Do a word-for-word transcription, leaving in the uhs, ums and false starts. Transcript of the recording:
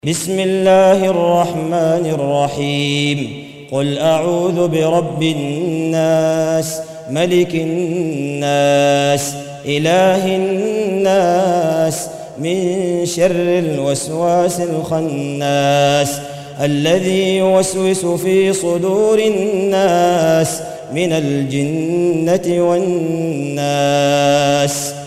بسم الله الرحمن الرحيم قل أعوذ برب الناس ملك الناس إله الناس من شر الوسواس الخناس الذي يوسوس في صدور الناس من الجنة والناس.